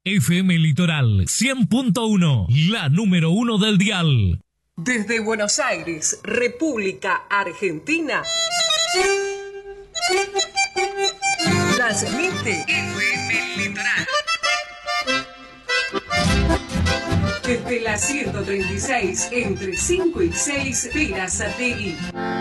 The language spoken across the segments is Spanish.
FM Litoral 100.1, la número 1 del dial. Desde Buenos Aires, República Argentina, transmite FM Litoral. Desde la 136, entre 5 y 6, Verazategui.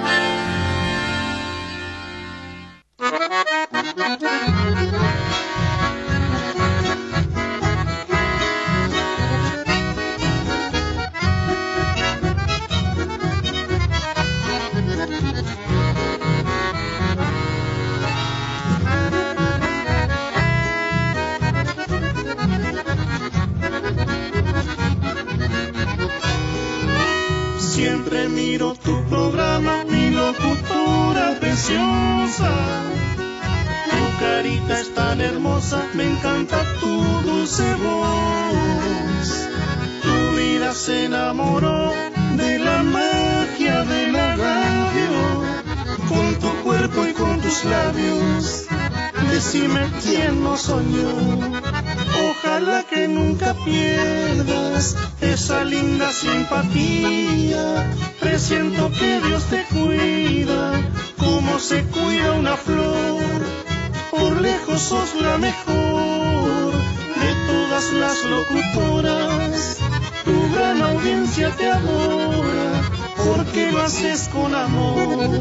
Siempre miro tu programa, mi locutora preciosa. Tu carita es tan hermosa, me encanta tu dulce voz. Tu vida se enamoró de la magia de la radio. Con tu cuerpo y con tus labios, decime quién nos soñó. Ojalá que nunca pierdas esa linda simpatía. Presiento que Dios te cuida, como se cuida una flor. Por lejos sos la mejor de todas las locutoras. Tu gran audiencia te adora, porque lo haces con amor.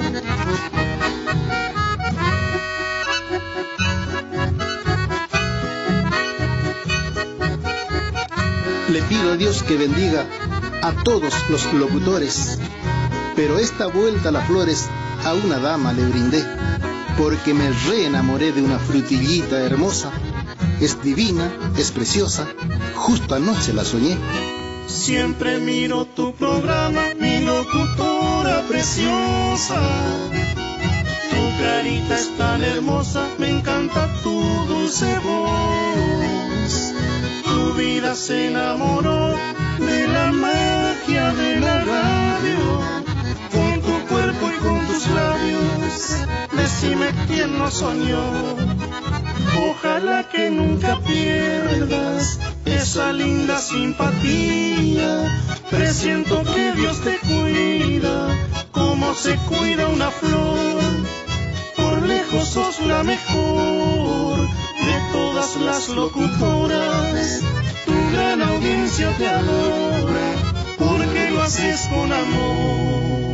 Le pido a Dios que bendiga a todos los locutores, pero esta vuelta a las flores a una dama le brindé, porque me reenamoré de una frutillita hermosa. Es divina, es preciosa, justo anoche la soñé. Siempre miro tu programa, mi locutora preciosa. Tu carita es tan hermosa, me encanta tu dulce voz. Tu vida se enamoró de la magia de la radio. Con tu cuerpo y con tus labios, decime quién nos soñó. Ojalá que nunca pierdas esa linda simpatía. Presiento que Dios te cuida, como se cuida una flor. Por lejos sos la mejor de todas las locutoras. Tu gran audiencia te adora, porque lo haces con amor.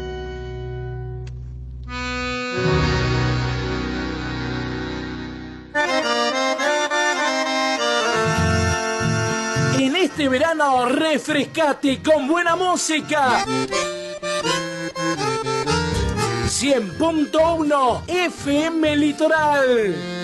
En este verano refrescate con buena música. 100.1 FM Litoral.